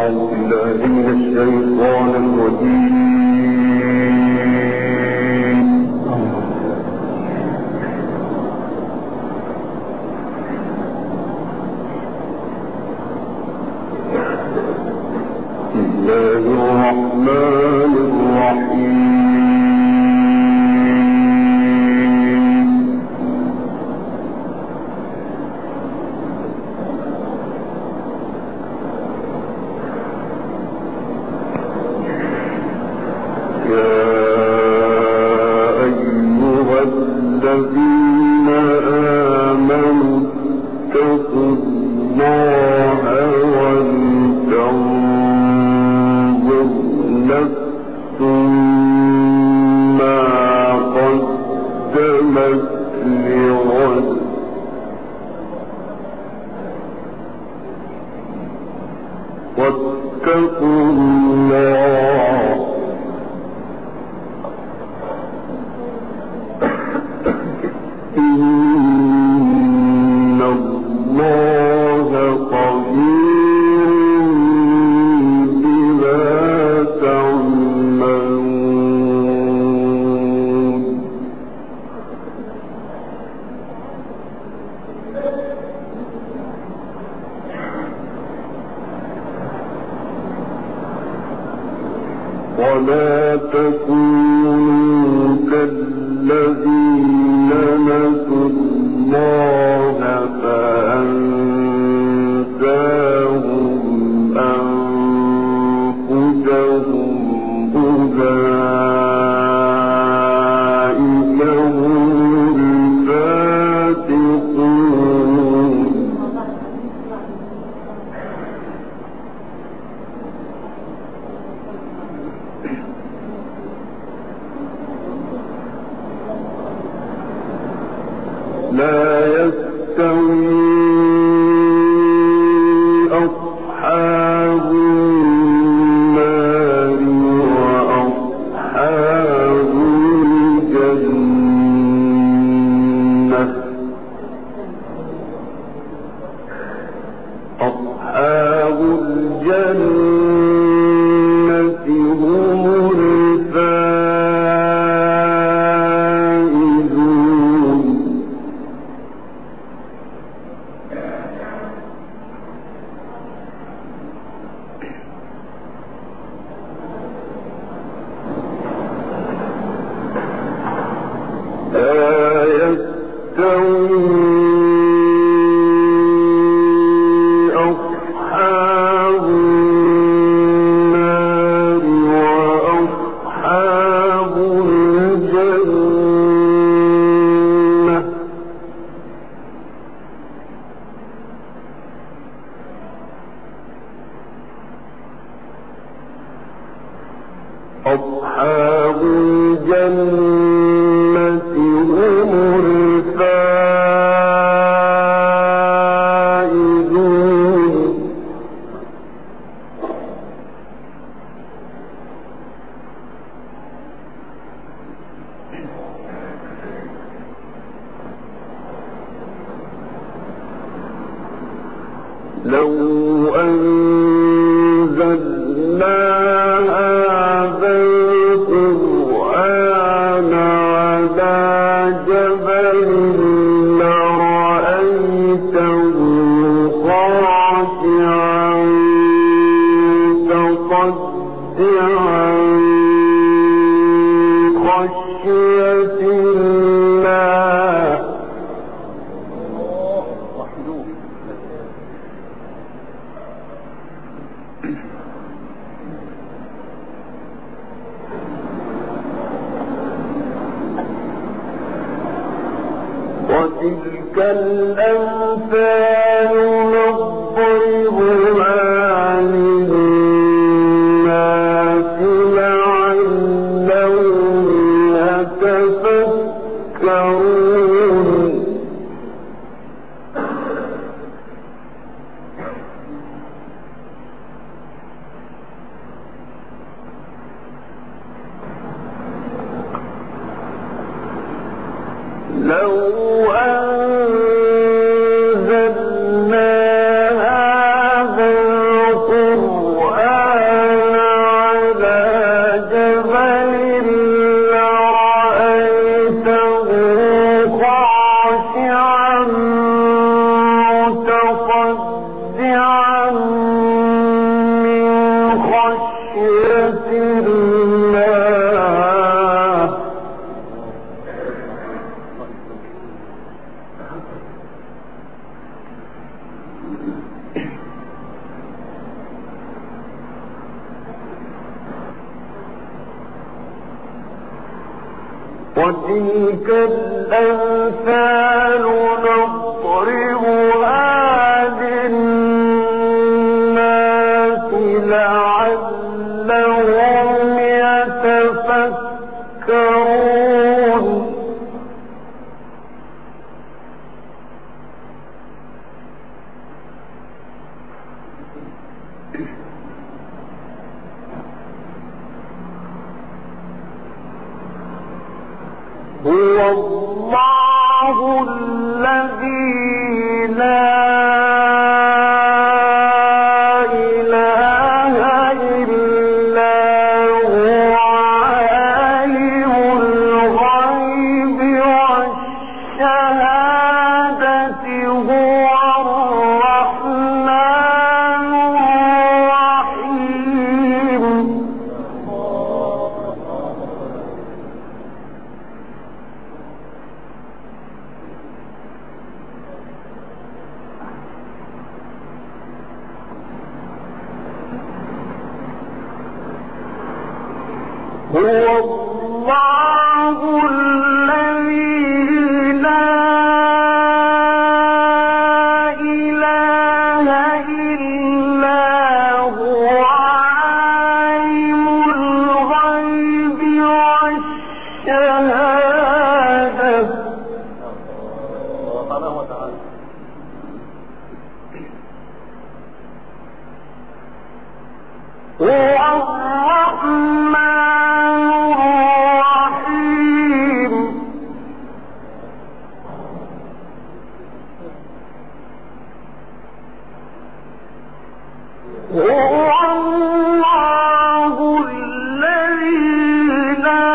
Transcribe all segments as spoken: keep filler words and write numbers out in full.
ولا تكونوا كالذين نسوا الله فأنساهم أنفسهم أولئك هم الفاسقون. لا يستوي أصحاب النار وأصحاب الجنة. أصحاب الجنة هم الفائزون. لا يستوي أصحاب النار وأصحاب الجنة. أصحاب الجنة هم الفائزون. لو أنزلنا هذا القرآن على جبل لرأيته خاشعا متصدعا خشية الله. وتلك الأمثال نضربها للناس لعلهم يتفكرون. لو أنزلنا وتلك الأمثال نضربها للناس لعلهم يتفكرون هو الله الذي لا إله إلا هو عالم الغيب والشهادة هو الرحمن الرحيم هو الله الذي لا إله إلا هو عالم الغيب والشهادة هو الرحمن الرحيم هو الله الذي لا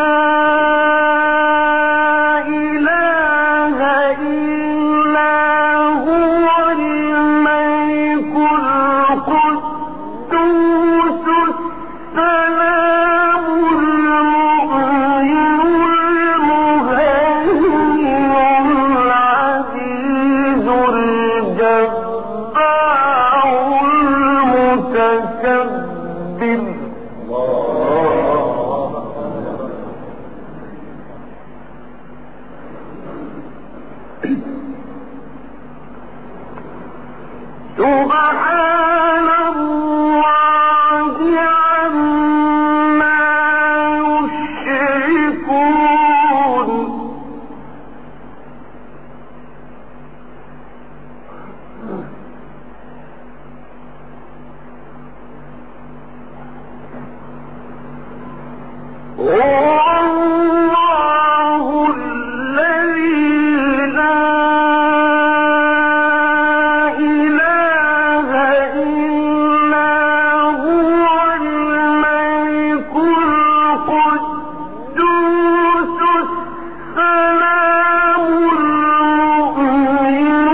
إله إلا هو الملك القدوس السلام المؤمن المهيمن العزيز الجبار المتكبر سبحان الله عما يشركون هو الله الذي لا إله إلا هو الملك القدوس السلام المؤمن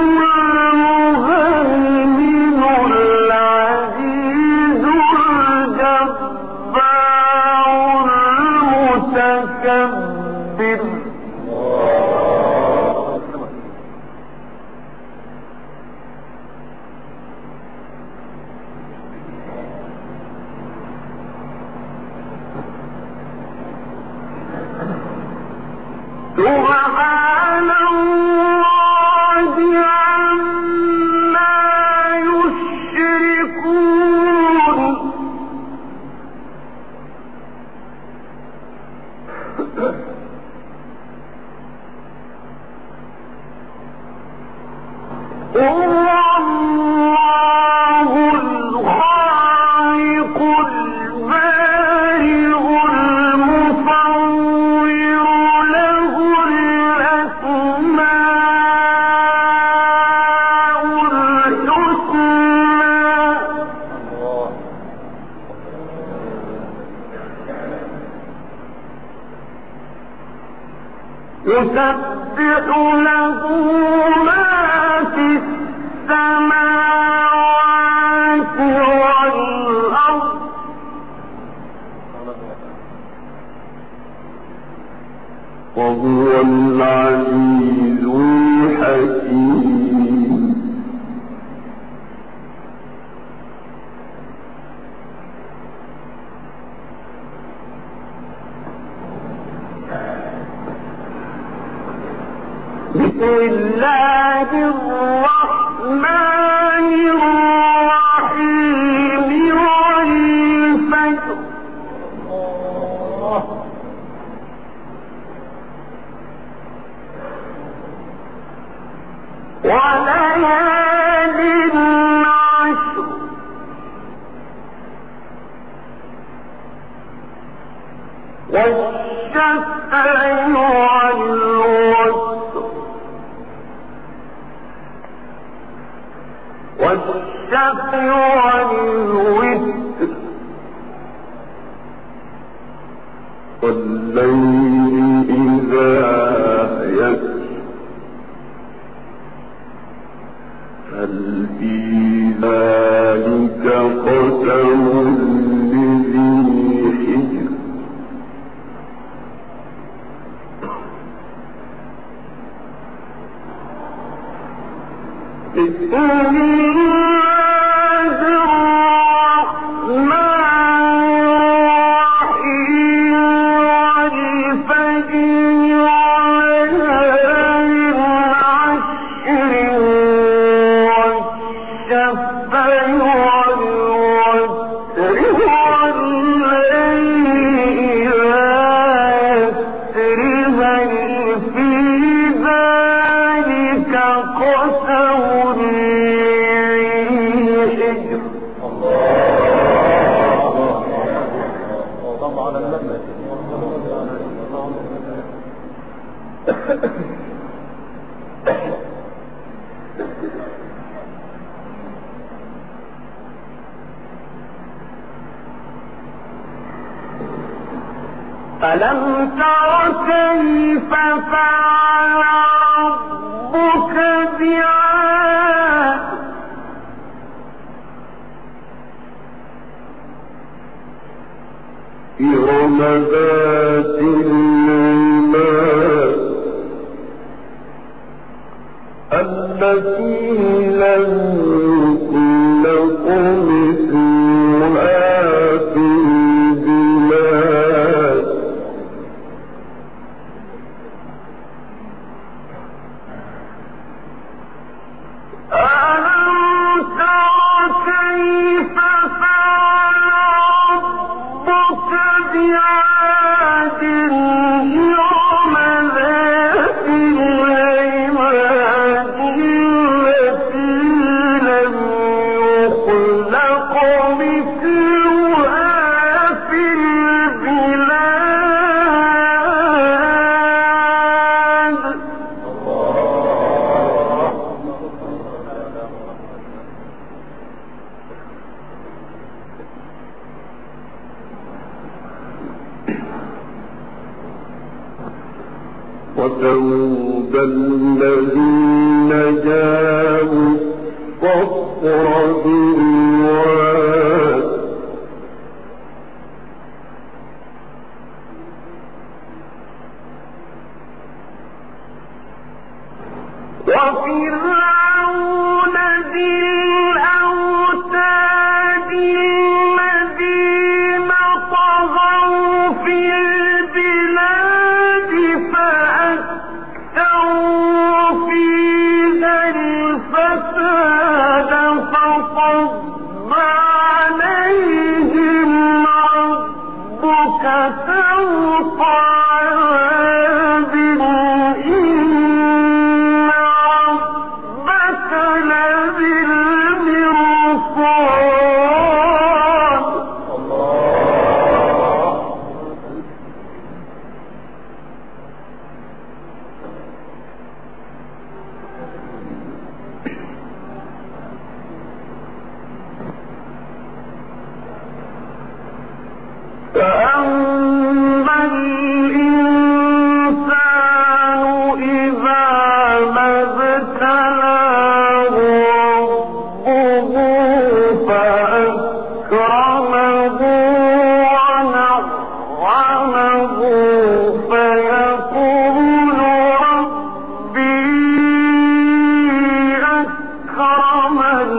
المهيمن العزيز الجبار المتكبر سبحان الله عما يشركون هو الله الخالق البارئ المصور له الأسماء الحسنى يسبح له ما في السماوات والأرض وهو العزيز الحكيم الله الرحمن الرحيم والفجر وليال عشر والشفع والوتر والشفع والوتر والليل إذا يسر هل في ذلك قسم لذي حجر بسم الله الرحمن الرحيم والفجر وليال عشر والشفع والوتر والليل إذا يسر هل في ذلك قسم ألم تر كيف فعل ربك بعاد إرم ذات العماد التي لم يخلق مثلها في البلاد ألم تر كيف فعل ربك بعاد إرم ذات العماد التي لم يخلق مثلها في البلاد وثمود الذين جابوا الصخر بالواد وفرعون ذي الأوتاد الذين طغوا في البلاد فأكثروا فيها الفساد فصب عليهم ربك سوط عذاب إن ربك لبالمرصاد فأما الإنسان إذا ما ابتلاه ربه فأكرمه ونعمه فيقول ربي أكرمن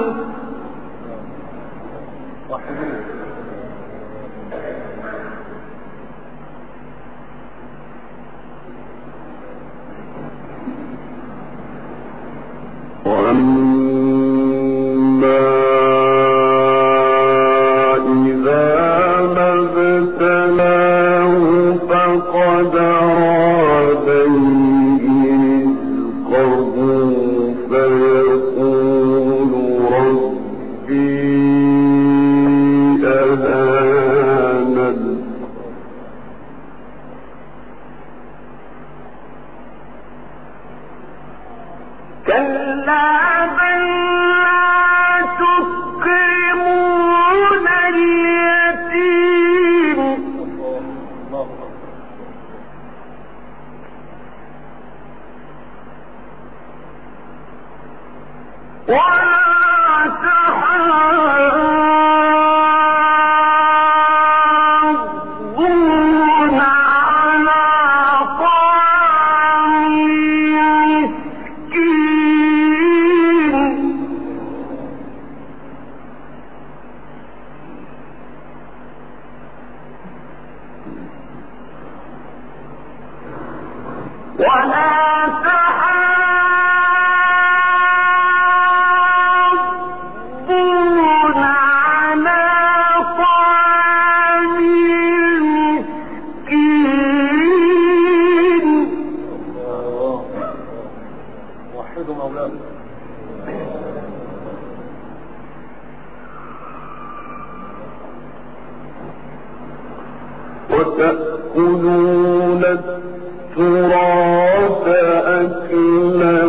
وتأكلون التراث أكلا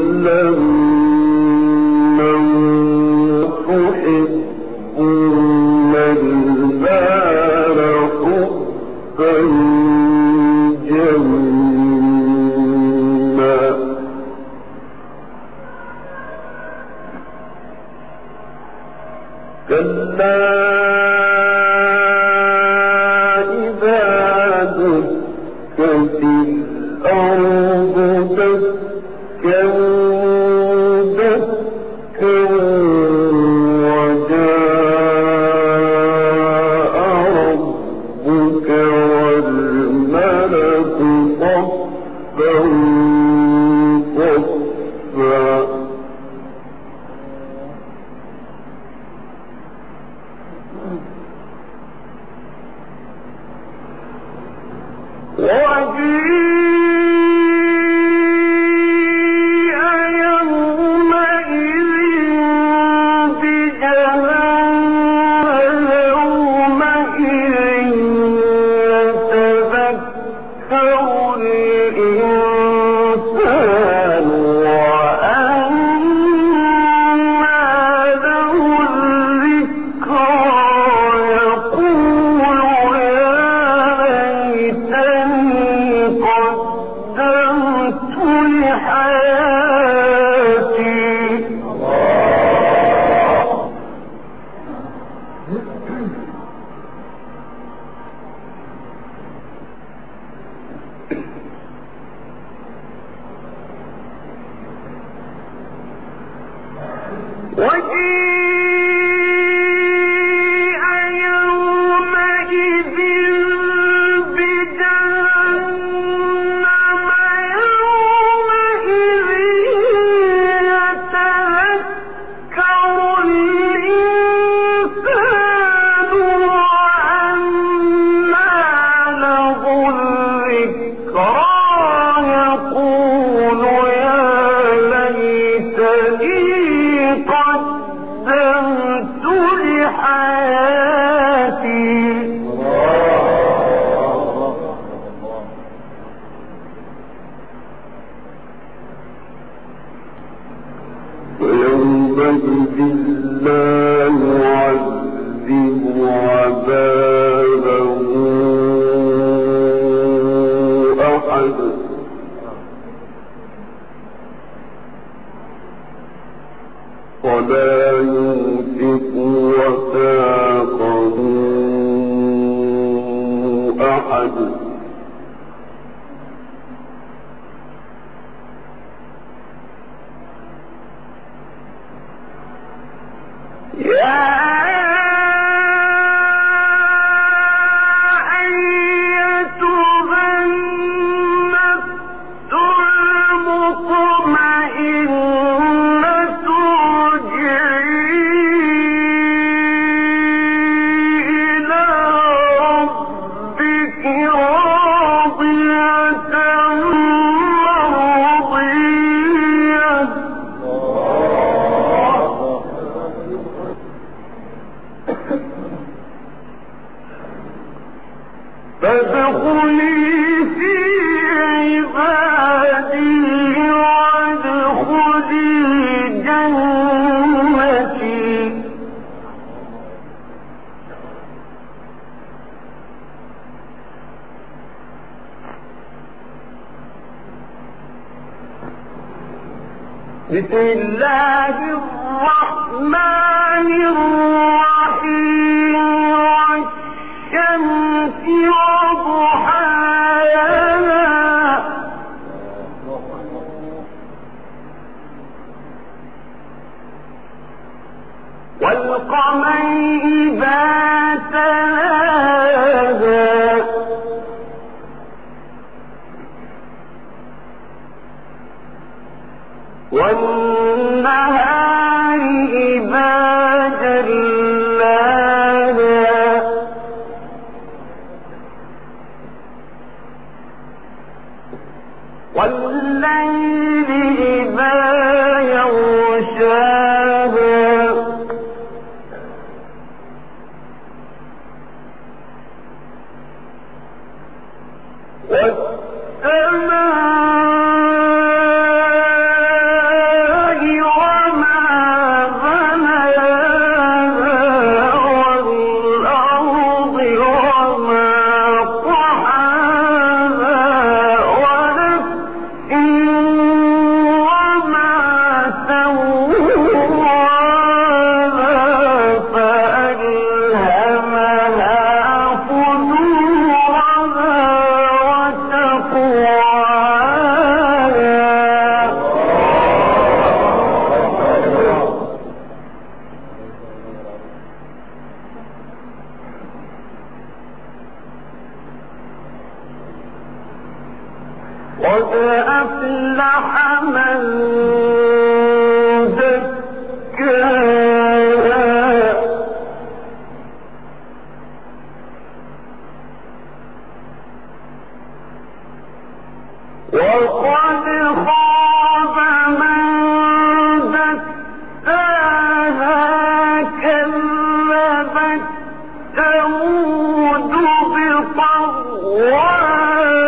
لما تحبون المال حبا جما كلا ولا يوثق وثاقه أحد يا أيتها النفس المطمئنة بسم الله الرحمن الرحيم والشمس وضحاها والقمر إذا تلاها والنهار إذا جلاها والليل إذا يغشاها والسماء وما بناها والأرض وما طحاها ونفس وما سواها فألهمها فجورها قد أفلح من زكاها وقد خاب من دساها كذبت ثمود بطغواها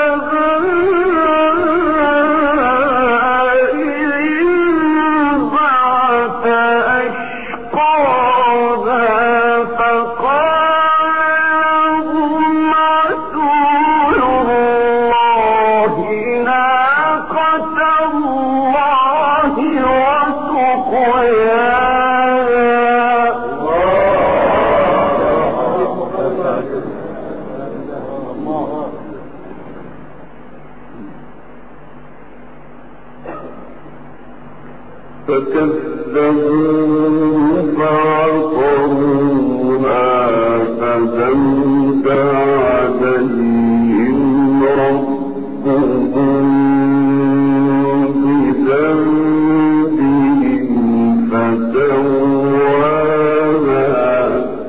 فكذبوا فعقروها فدمد عليهم ربهم بذنبهم فسواها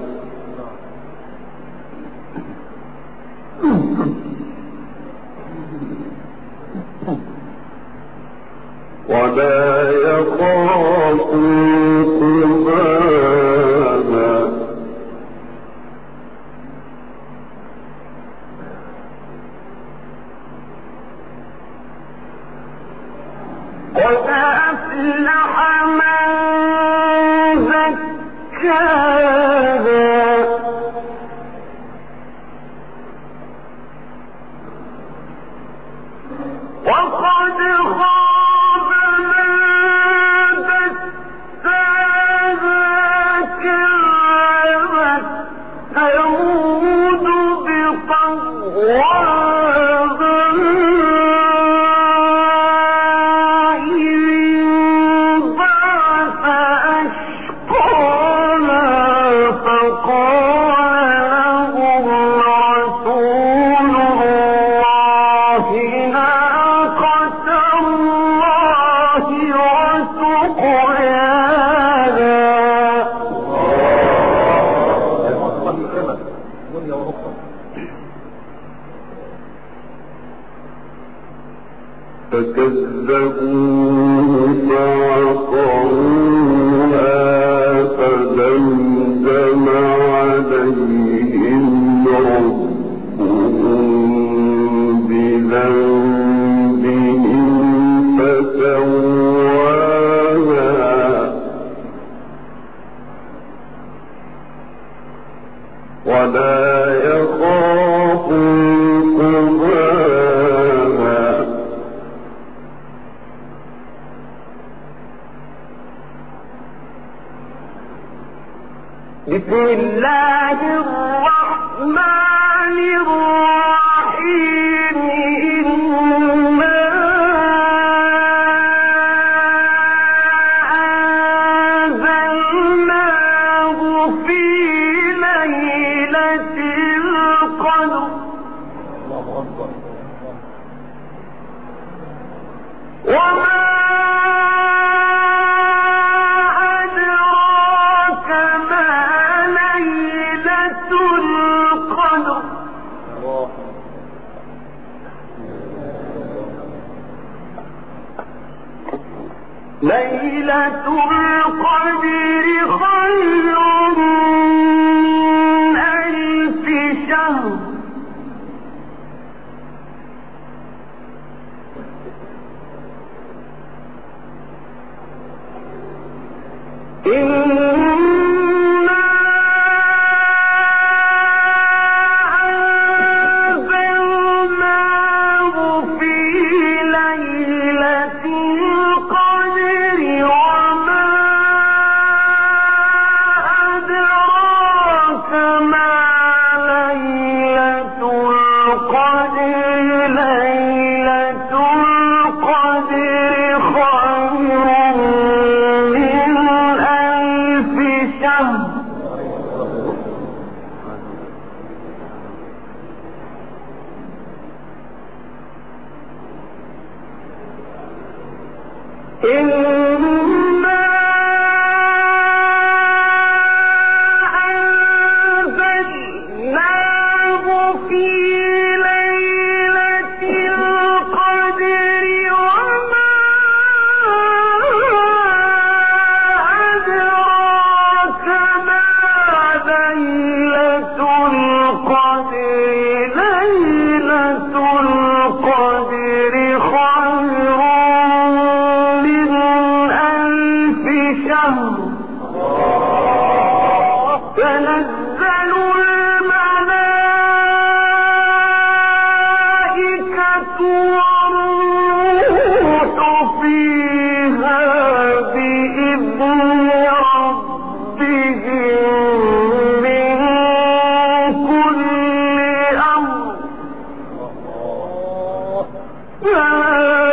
ولا يخاف عقباها قد أفلح من زكاها وقد خاب من دساها كذبت ثمود بطغواها فكذبوا فعقروها فدمدم عليهم ربهم بذنبهم فسواها ولا يخاف عقباها بسم الله الرحمن الرحيم إنا أنزلناه في ليلة القدر وما ليلة القدر خير من ألف شهر تنزل الملائكة والروح فيها بإذن ربهم من كل أمر